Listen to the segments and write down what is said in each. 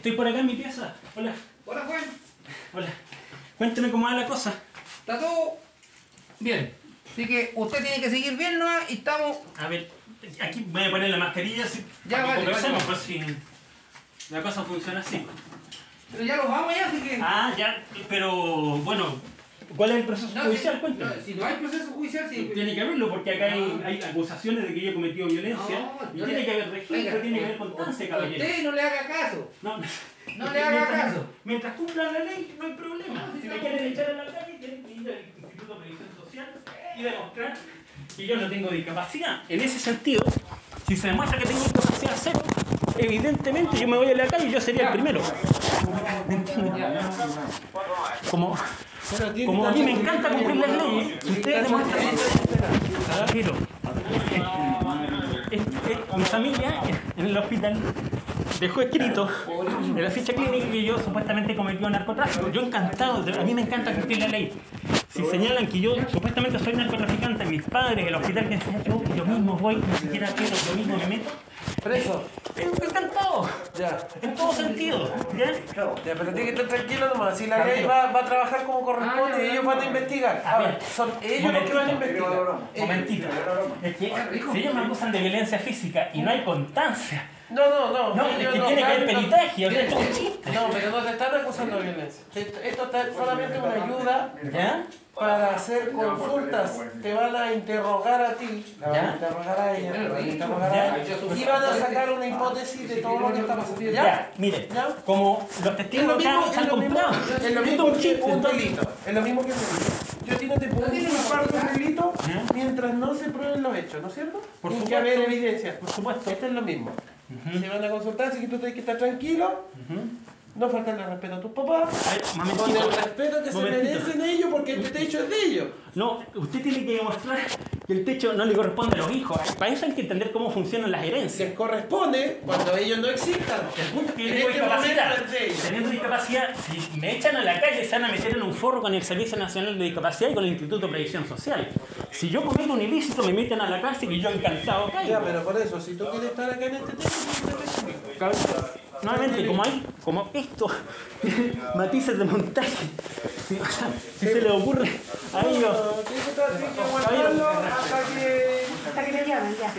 Estoy por acá en mi pieza. Hola. Hola, Juan. Hola. Cuénteme cómo va la cosa. Está todo bien. Así que usted tiene que seguir bien, ¿no? Y estamos... A ver, aquí voy a poner la mascarilla así, Ya, para que vale, conversemos, vale. por si la cosa funciona así. Pero ya los vamos ya, así que... Ah, ya, pero bueno, ¿cuál es el proceso judicial? Si, Cuéntame. si no hay proceso judicial, sí. Tiene que haberlo porque acá hay acusaciones de que yo he cometido violencia y No, tiene que haber registro, oiga, tiene que haber constancia, caballero. Usted no le haga caso. No, No le haga caso. Mientras cumpla la ley, no hay problema. Si me quieren echar a la calle, tienen que ir al Instituto de Previsión Social y demostrar que yo no tengo discapacidad. En ese sentido, si se demuestra que tengo discapacidad cero, evidentemente yo me voy a la calle y yo sería el primero. ¿Me entiendes? Como a mí me encanta cumplir las leyes, ustedes demuestran tranquilo. Mi familia en el hospital dejó escrito en la ficha clínica que yo supuestamente cometió narcotráfico. Yo encantado, a mí me encanta cumplir la ley. Si señalan que yo supuestamente soy narcotraficante, mis padres, el hospital que sea, yo mismo voy, ni siquiera quiero, yo mismo me meto. Preso. Encantado. Ya. En todo sentido. ¿Ya? Ya, pero tiene que estar tranquilo nomás. Si la ley va a trabajar como corresponde, ellos van a investigar. A ver, son ellos los que van a investigar. Momentito. Es que si ellos me acusan de violencia física y no hay constancia. No, No, es que tiene que haber peritaje, o sea, esto es un chiste. No, pero no te están acusando de violencia. Esto está solamente una ayuda ¿Ya? para hacer consultas. Te van a interrogar a ti, la van a interrogar a ella, la van a interrogar a ella, y van a sacar una hipótesis de todo lo que está pasando. Ya, mire, como los testigos acá están comprados. Es lo mismo que un delito. Es lo mismo que un delito. Yo a ti no te puedo culpar de un delito mientras no se prueben los hechos, ¿no es cierto? Tiene que haber evidencia. Por supuesto. Esto es lo mismo. Se van a consultar, así que tú tienes que estar tranquilo. No faltarle respeto a tus papás. Con el respeto que se merecen ellos, porque este techo es de ellos. No, usted tiene que demostrar que el techo no le corresponde a los hijos. Para eso hay que entender cómo funcionan las herencias. Les corresponde cuando ellos no existan. El punto es que yo En tengo este discapacidad. momento es de ellos. Teniendo discapacidad, si me echan a la calle, se van a meter en un forro con el Servicio Nacional de Discapacidad y con el Instituto de Previsión Social. Si yo cometo un ilícito, me meten a la cárcel y yo encantado caigo. Ya, pero por eso, si tú quieres estar acá en este techo, Nuevamente, como esto, matices de montaje, si se le ocurre a ellos. tienes que aguantarlo hasta que me llamen, ya.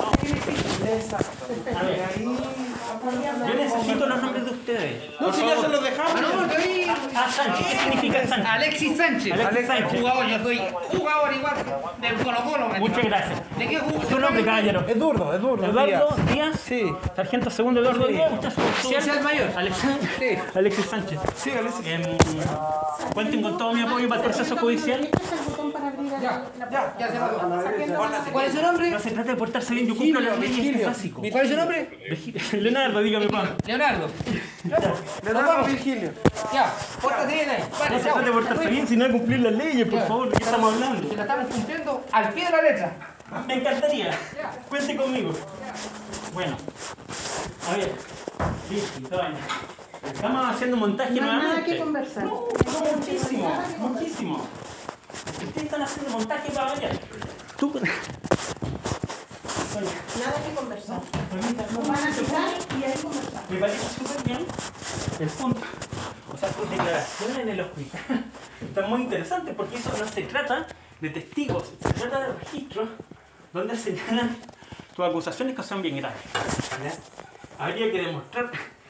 A ver, yo necesito los nombres de ustedes. No, si ya se los dejamos. Sánchez, ¿qué significa Sánchez? Alexis Sánchez. Alexis Sánchez. Jugador, yo soy jugador igual del Colo-Colo. Muchas gracias. ¿De qué jugador? ¿Su nombre, caballero? Eduardo Eduardo Díaz. Sí. Sargento segundo Eduardo Díaz. ¿Usted Sí, es el mayor. Alexis Sánchez. Sí, Alexis. Cuenten con todo mi apoyo para el proceso judicial. Este es el botón para abrir Ya se va. ¿Cuál es su No nombre? se trata de portarse bien, yo cumplo las leyes, es básico. ¿Cuál es su nombre? Leonardo, dígame, papá. Leonardo. Leonardo Virgilio. Ya, pórtate bien ahí. No Vale, se trata de portarse bien, sino de cumplir las leyes, por favor, ¿de qué estamos hablando? Se la estamos cumpliendo al pie de la letra. Me encantaría. Cuente conmigo. Bueno, a ver. Listo, vaina. Estamos haciendo montaje No hay nada nuevamente. que conversar. No, muchísimo. Ustedes están haciendo montaje para variar. Tú. Nada que conversar. Permítame, Nos van a citar y ahí conversar. me parece súper bien el punto. O sea, tus declaraciones en el hospital están muy interesantes porque eso no se trata de testigos, se trata de registros donde señalan tus acusaciones que son bien graves. ¿Ya? Habría que demostrar.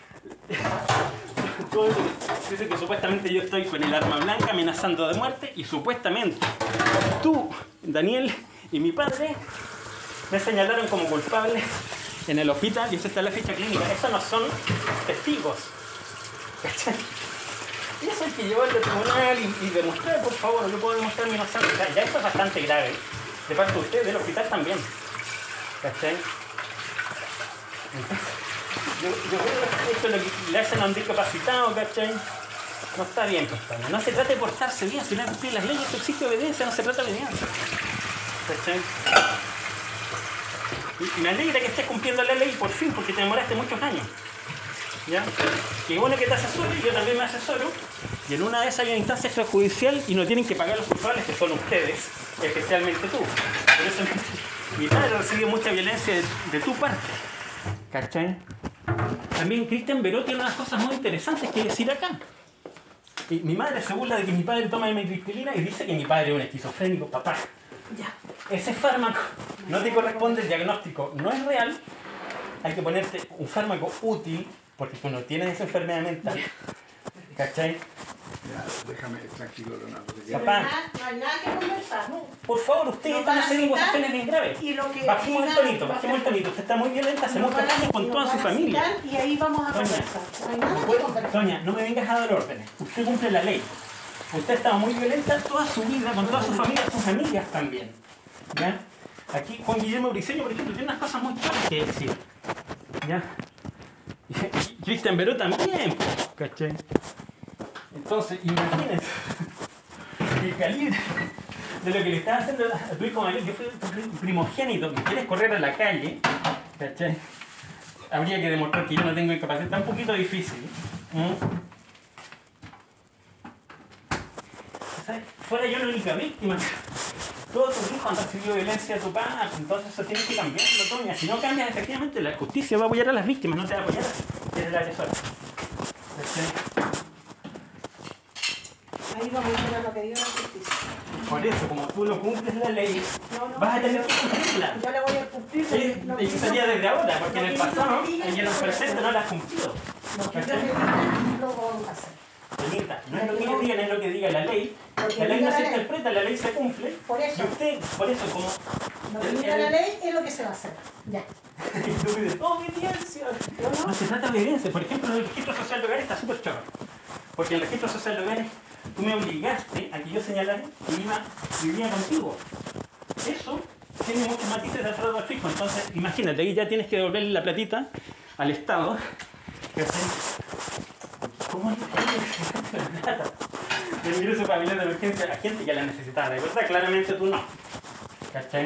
Dice que supuestamente yo estoy con el arma blanca amenazando de muerte y supuestamente tú, Daniel y mi padre me señalaron como culpable en el hospital y eso está en la ficha clínica. Esos no son testigos. ¿Cachai? Y eso hay que llevarlo al tribunal y demostrar, por favor, yo puedo demostrar mi inocencia. Ya eso es bastante grave. De parte de usted, del hospital también. ¿Cachai? Entonces, yo creo que esto es lo que le hacen a un discapacitado, ¿cachai? No está bien, compadre. No se trata de portarse bien, sino de cumplir las leyes. Esto exige obediencia, no se trata de obediencia. ¿Cachai? Y me alegra que estés cumpliendo la ley por fin, porque te demoraste muchos años. ¿Ya? Que bueno que te asesoro, yo también me asesoro. Y en una de esas hay una instancia extrajudicial y no tienen que pagar los culpables, que son ustedes, especialmente tú. Por eso mi padre recibió mucha violencia de tu parte. ¿Cachai? también Cristian Beró tiene unas cosas muy interesantes que decir acá. Y mi madre se burla de que mi padre toma amitriptilina y dice que mi padre es un esquizofrénico. Papá, Ya. ese fármaco no te corresponde, el diagnóstico no es real. Hay que ponerte un fármaco útil porque tú no tienes esa enfermedad mental. ¿Cachai? Ya, déjame tranquilo, Leonardo. que Papá. No hay nada que conversar. Por favor, ustedes Nos van a van a hacer citar negociaciones bien graves. y lo que Bajemos el digan, tonito, bajemos el tonito. Usted está muy violenta, se Nos muestra van a- con nos toda su van a familia. citar Y ahí vamos a Doña. conversar. No hay nada que conversar. Doña, no me vengas a dar órdenes. Usted cumple la ley. Usted ha estado muy violenta toda su vida, con toda su familia, sus amigas también. ¿Ya? Aquí Juan Guillermo Briceño, por ejemplo, tiene unas cosas muy claras que decir. ¿Ya? Y Cristian Beró también, ¿cachai? Entonces, imagínense el calibre de lo que le estaba haciendo a tu hijo mayor. Yo fui tu primogénito, me quieres correr a la calle, ¿cachai? Habría que demostrar que yo no tengo incapacidad, está un poquito difícil. ¿Sabes? Fuera yo la única víctima. Todos tus hijos han recibido violencia de tu padre, entonces eso tiene que cambiarlo, Toña. Si no cambias, efectivamente, la justicia va a apoyar a las víctimas, no te va a apoyar a el agresor. Ahí vamos a ver lo que diga la justicia. Por eso, como tú no cumples la ley, No, vas a tener que cumplirla. Yo le voy a cumplir lo que Y sería desde ahora, porque en el pasado, en el presente no la has cumplido. Lo que yo le diga, lo vamos a hacer. Benita, no es lo que ellos digan, es lo que diga la ley. La ley no se interpreta, la ley se cumple. Por eso. Y usted, por eso, como... Lo que diga la ley es lo que se va a hacer. Ya. Y tú dices, obediencia. No se trata de obediencia. Por ejemplo, el registro social de hogares está súper chorro. Porque el registro social de hogares, tú me obligaste a que yo señalara que vivía contigo. Eso tiene muchos matices de fraude al fisco. Entonces, imagínate, ahí ya tienes que devolverle la platita al Estado. ¿Cómo es la plata del ingreso familiar de emergencia a gente que la necesitaba? De verdad, claramente tú no. ¿Cachai?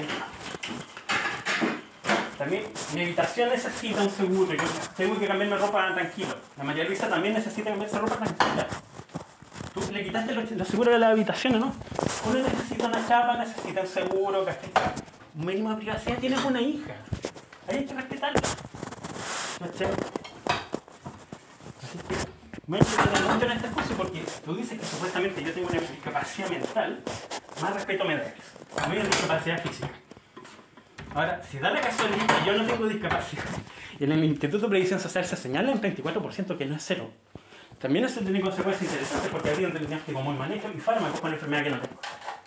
También mi habitación necesita un seguro. Yo tengo que cambiarme ropa tranquilo. La María Luisa también necesita cambiarse ropa tranquila. Tú le quitaste los seguros de las habitaciones, ¿no? Uno necesita una chapa, necesita un seguro, ¿cachai? Un mínimo de privacidad. Tienes una hija. Hay que respetarla. ¿Cachai? Así que me he mucho en estas cosas porque tú dices que supuestamente yo tengo una discapacidad mental. Más respeto me debes. A mí una discapacidad física. Ahora, si da la casualidad que yo no tengo discapacidad y en el Instituto de Previsión Social se señala en 24% que no es cero, también eso tiene consecuencias interesantes porque habría un diagnóstico muy manejo y fármacos con la enfermedad que no tengo.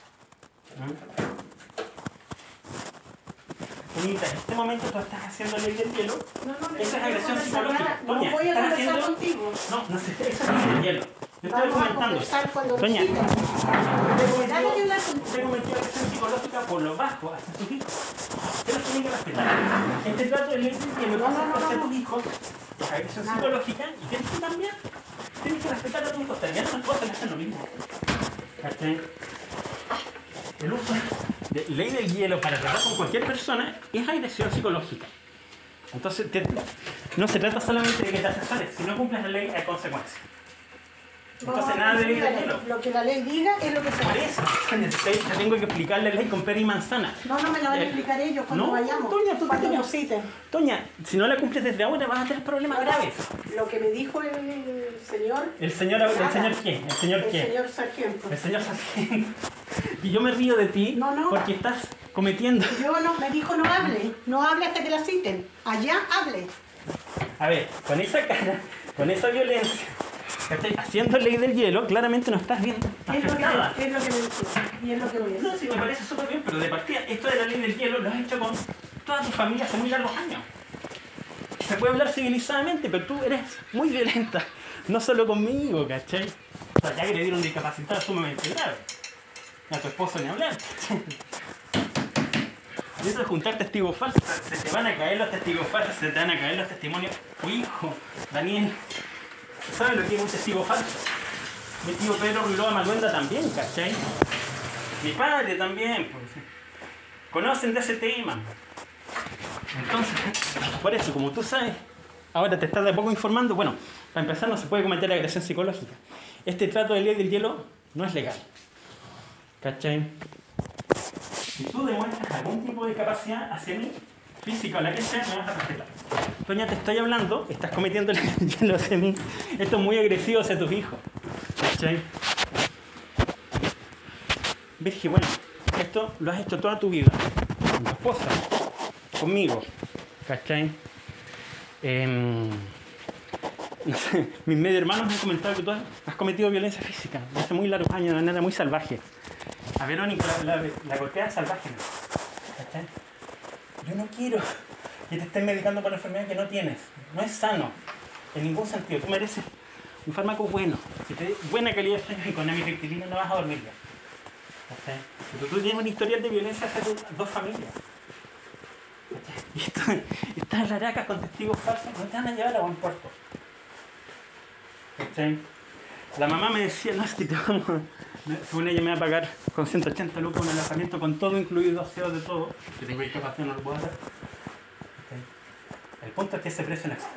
Bonita, en este momento tú estás haciendo ley del hielo. Esa es agresión psicológica. No Toña, voy a estás conversar haciendo... contigo. No sé, eso es ley del hielo. Yo estoy Vamos a argumentando. conversar cuando nos Toña, citen. Nada que hablar contigo. usted cometió agresión psicológica por lo bajo hacia sus hijos. Usted los tiene que respetar. Este trato de ley del hielo pasa hacia tus hijos, es agresión psicológica y tienes que cambiar. Tienes que respetar a tus hijos. También otras cosas que hacen lo mismo. ¿Cachai? El uso de ley del hielo para tratar con cualquier persona es agresión psicológica. Entonces, no se trata solamente de que te asesores. Si no cumples la ley, hay consecuencias. Entonces, nada de ley del hielo. Lo que la ley diga es lo que se va a Por hacer. eso, te tengo que explicar la ley con pera y manzana. No me la van a explicar ellos cuando No, vayamos. Toña, tú cuando te- nos citen. Toña, si no la cumples desde ahora, vas a tener problemas Ahora, graves. lo que me dijo el señor. ¿El señor qué? ¿El señor El qué? señor sargento. El señor sargento. Y yo me río de ti No. porque estás cometiendo... Yo no, me dijo no hable hasta que la citen. Allá hable. A ver, con esa cara, con esa violencia, ¿cachai? Haciendo ley del hielo, claramente no estás bien Es lo afectada. que me dice. Y es lo que voy a hacer. No, sí, me parece súper bien, pero de partida, esto de la ley del hielo lo has hecho con toda tu familia hace muy largos años. Se puede hablar civilizadamente, pero tú eres muy violenta. No solo conmigo, ¿cachai? O sea, ya agredir a un discapacitado es sumamente grave. A tu esposo ni hablar. Y eso de juntar testigos falsos, se te van a caer los testigos falsos, se te van a caer los testimonios. Tu hijo, Daniel, ¿sabes lo que es un testigo falso? Mi tío Pedro Ruiloa Maluenda también, ¿cachai? Mi padre también, pues. Conocen de ese tema. Entonces, por eso, como tú sabes, ahora te estás de a poco informando, bueno, para empezar no se puede cometer agresión psicológica. Este trato de ley del hielo no es legal. ¿Cachai? Si tú demuestras algún tipo de capacidad hacia mí, física o la que sea, me vas a respetar. Toña, te estoy hablando, estás cometiendo ya lo sé a mí. Esto es muy agresivo hacia tus hijos. ¿Cachai? Virgi, bueno, esto lo has hecho toda tu vida. Con tu esposa, conmigo. ¿Cachai? No sé, mis medio hermanos me han comentado que tú has cometido violencia física desde hace muy largos años, de manera muy salvaje. A Verónica la golpea salvaje, ¿no? ¿Cachai? Yo no quiero que te estén medicando por una enfermedad que no tienes. No es sano, en ningún sentido. Tú mereces un fármaco bueno, que te dé buena calidad de sueño y con amitriptilina no vas a dormir ya. ¿Cachai? Pero tú tienes un historial de violencia hacia tus dos familias. Y estas laracas con testigos falsos no te van a llevar a buen puerto. ¿Cachai? La mamá me decía, no, es que te vamos a... Según ella me va a pagar con 180 lucas un alojamiento con todo incluido, aseo de todo. Que tengo discapacidad, no lo puedo hacer. ¿Cachai? El punto es que ese precio no existe.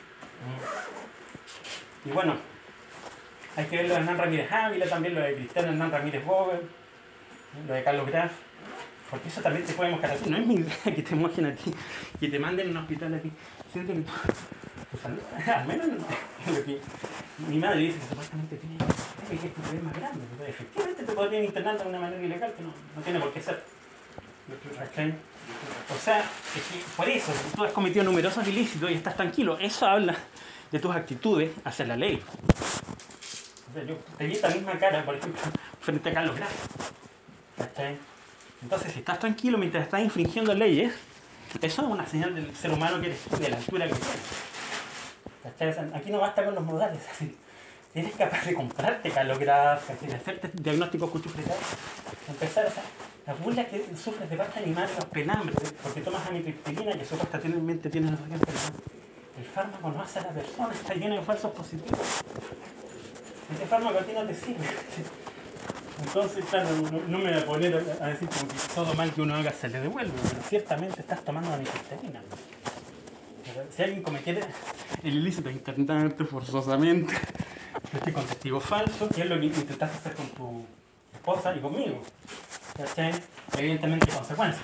Y bueno, hay que ver lo de Hernán Ramírez Ávila, también lo de Cristiano Hernán Ramírez Vogel, lo de Carlos Graf. Porque eso también te puede moscar a ti. No es mi idea que te mojen a ti, que te manden a un hospital a ti. Siento que al menos lo que mi madre dice que supuestamente tiene que es más grande. Pero efectivamente te podrían internar de una manera ilegal que no tiene por qué ser. ¿Okay? O sea, es que por eso, tú has cometido numerosos ilícitos y estás tranquilo. Eso habla de tus actitudes hacia la ley. O sea, yo te vi esta misma cara, por ejemplo, frente a Carlos Graf. ¿Okay? Entonces, si estás tranquilo mientras estás infringiendo leyes, eso es una señal del ser humano que eres tú, de la altura que tienes. Aquí no basta con los modales. Si eres capaz de comprarte Carlos Graf, de hacerte diagnósticos cuchufletados, empezar a las burlas que sufres de parte animal, los penambres, porque tomas amitriptilina que supuestamente tienes los enfermedades. El fármaco no hace a la persona, está lleno de falsos positivos. Este fármaco a ti no te sirve. Entonces, claro, no me voy a poner a decir como que todo mal que uno haga se le devuelve, pero ciertamente estás tomando amitriptilina. Si alguien cometiera el ilícito intentamente, forzosamente, con testigos falsos, que es lo que intentaste hacer con tu esposa y conmigo, ¿cachai? Evidentemente consecuencias.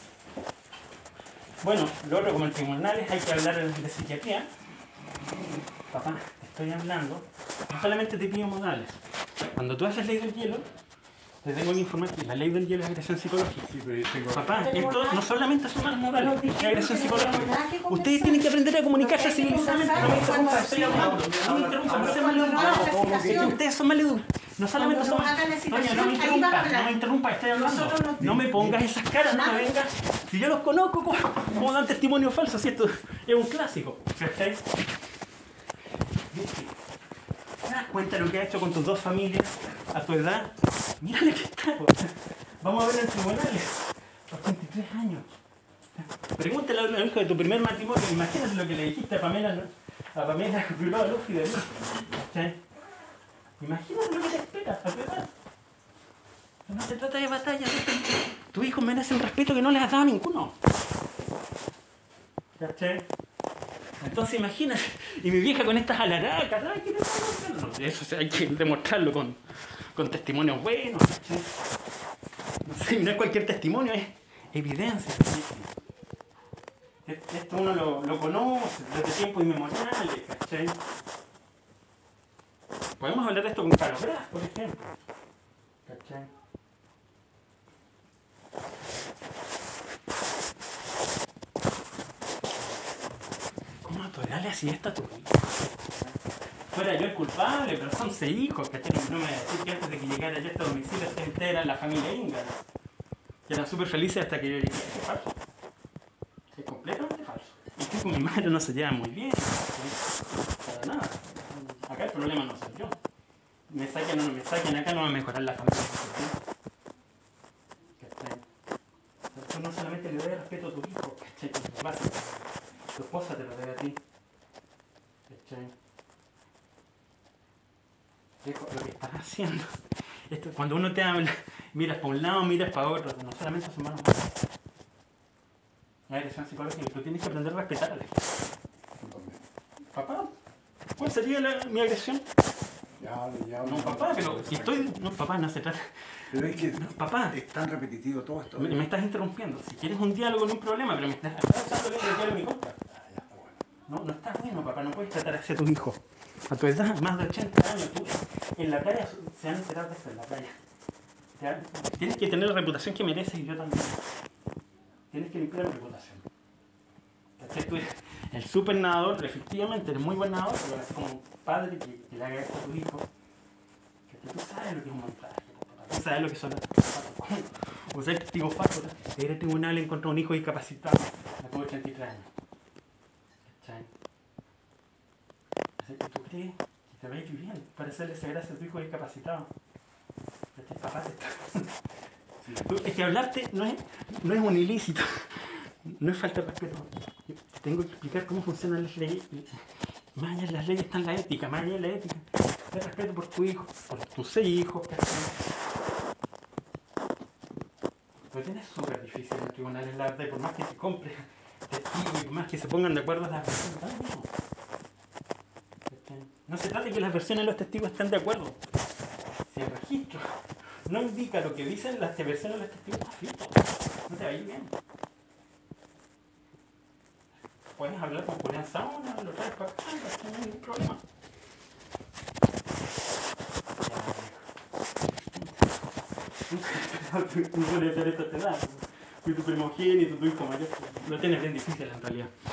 Bueno, lo otro como en tribunales hay que hablar de psiquiatría. Papá, te estoy hablando, no solamente te pido modales. Cuando tú haces ley del hielo, te tengo que informar que la ley del hielo es agresión psicológica. Sí, pero yo tengo... Papá, esto no solamente son malos modales, es agresión psicológica. Ustedes tienen que aprender a comunicarse civilizadamente. No me interrumpa, estoy hablando. No me interrumpa, no sean maleducados. Ustedes son maleducados. No solamente son... Doña, no me interrumpa, estoy hablando. No me pongas esas caras, no me vengas. Si yo los conozco, ¿cómo dan testimonio falso? Si esto es un clásico. ¿Cachai? ¿Te das cuenta de lo que has hecho con tus dos familias a tu edad? Mírale que está. Vamos a ver en tribunales. 83 años. Pregúntale a un hijo de tu primer matrimonio. Imagínate lo que le dijiste a Pamela Ruló Luffy de mí. ¿Cachai? Imagínate lo que te espera a tu edad. No se trata de batalla. Tus hijos merecen respeto que no les has dado a ninguno. ¿Cachai? Entonces imagínate, y mi vieja con estas alaracas, ay, ¿qué te pasa? No, eso hay que demostrarlo con testimonios buenos, ¿cachai? No sé, no es cualquier testimonio, es evidencia. Esto uno lo conoce desde tiempos inmemoriales, ¿cachai? Podemos hablar de esto con Carlos Graf, por ejemplo, ¿cachai? ¿Cómo tolerarle así esto a tu hijo? Fuera yo el culpable, pero son 6 hijos, ¿cachai? No me voy a decir que antes de que llegara yo a este domicilio se entera la familia Inga, que eran súper felices hasta que yo llegué. Es falso. Es completamente falso. Y que con mi madre no se lleva muy bien, ¿cachai? Para nada. Acá el problema no soy yo. Me saquen o no me saquen, acá no va a mejorar la familia. ¿Cachai? Tú no solamente le das respeto a tu hijo, ¿cachai? Tu esposa te lo debe a ti. ¿Cachai? Lo que estás haciendo. Esto, cuando uno te habla, miras para un lado, miras para otro, no solamente a sus manos. La agresión psicológica, tú tienes que aprender a respetarle. Papá, ¿cuál sería mi agresión? Ya, No, papá, pero si estoy... No, papá, no se trata... Pero es que Papá, es tan repetitivo todo esto. me estás interrumpiendo. Si quieres un diálogo, no hay problema, pero me estás echando el diálogo en mi contra. Ya está bueno. No, no está bueno, papá. No puedes tratar así a tus hijos. A tu edad, más de 80 años. Tú, en la playa se van a enterar de esto, en la playa. Tienes que tener la reputación que mereces y yo también. Tienes que limpiar la reputación. ¿Cachai? Tú eres el super nadador, efectivamente, eres muy buen nadador, pero eres como un padre que le haga esto a tu hijo. Que tú sabes lo que es un montaje, papá. Tú sabes lo que son las usar testigo falso. Ir al tribunal y encontrar un hijo discapacitado. Me tuve 83 años. ¿Cachai? Así que tú crees que te va a ir bien para hacerle esa gracia a tu hijo discapacitado. Este papá te está... Es que hablarte no es un ilícito, no es falta de respeto. Yo tengo que explicar cómo funcionan las leyes. Más allá de las leyes está la ética, más allá de la ética. Te respeto por tu hijo, por tus 6 hijos. Lo tienes súper difícil en los tribunales, la verdad, y por más que te compres testigos y por más que se pongan de acuerdo las versiones, no se trata de que las versiones de los testigos estén de acuerdo. Si el registro no indica lo que dicen las versiones de los testigos, está frito. No te va a ir bien. Puedes hablar con Julián Sauna, lo traes para acá, no hay ningún problema. No puedes hacer esto a esta edad. Fui tu primogénito, tu hijo mayor. Lo tienes bien difícil en realidad.